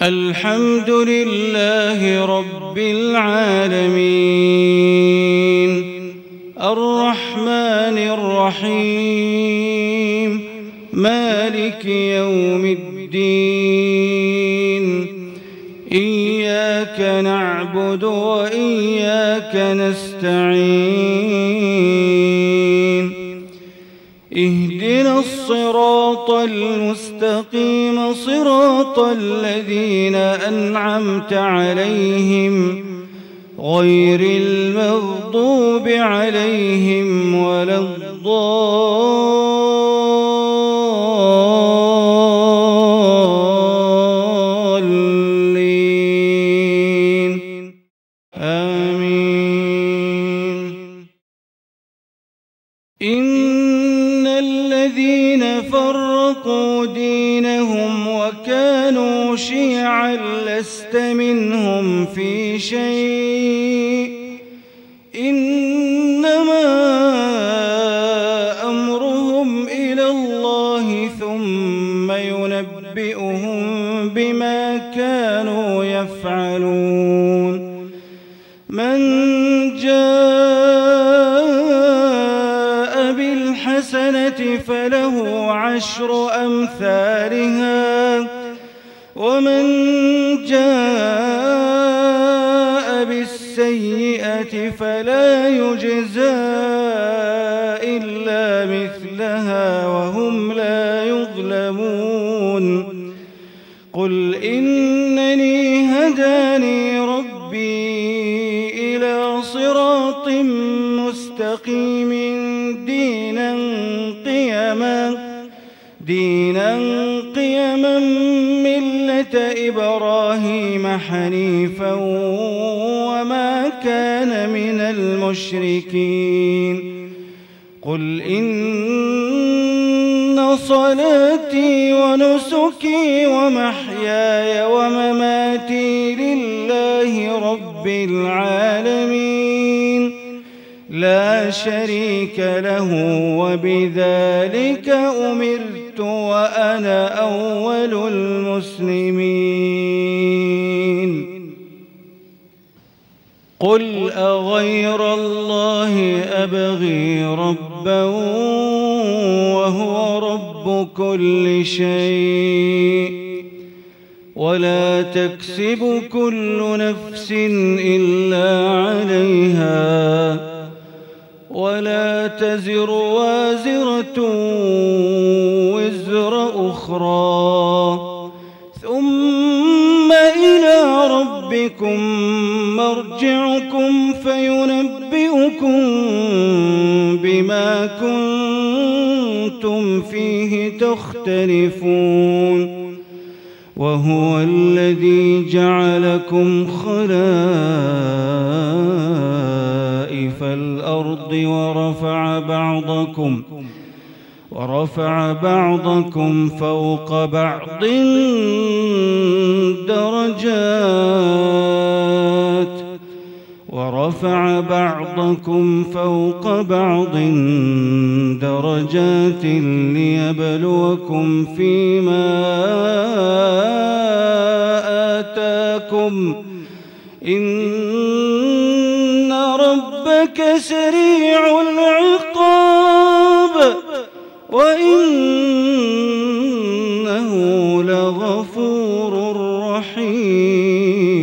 الحمد لله رب العالمين الرحمن الرحيم مالك يوم الدين إياك نعبد وإياك نستعين اهدنا الصراط المستقيم صراط الذين أنعمت عليهم غير المغضوب عليهم ولا الضالين آمين. إن الذين فرقوا دينهم وكانوا شيعا لست منهم في شيء إنما أمرهم إلى الله ثم ينبئهم بما كانوا يفعلون. من جاء بالحسنة فله عشر أمثالها ومن جاء بالسيئة فلا يجزى إلا مثلها وهم لا يظلمون. قل إنني هداني ربي إلى صراط مستقيم دينا قيما ملة إبراهيم حنيفا وما كان من المشركين. قل إن صلاتي ونسكي ومحياي ومماتي لله رب العالمين لا شريك له وبذلك أمرت وأنا أول المسلمين. قل أغير الله أبغي ربا وهو رب كل شيء ولا تكسب كل نفس إلا عليها ولا تزر وازرة وزر أخرى ثم إلى ربكم مرجعكم فينبئكم بما كنتم فيه تختلفون. وهو الذي جعلكم خلائف الأرض ورفع بعضكم فوق بعض درجات ليبلوكم فيما آتاكم إن ربك سريع العقاب وإنه لغفور رحيم.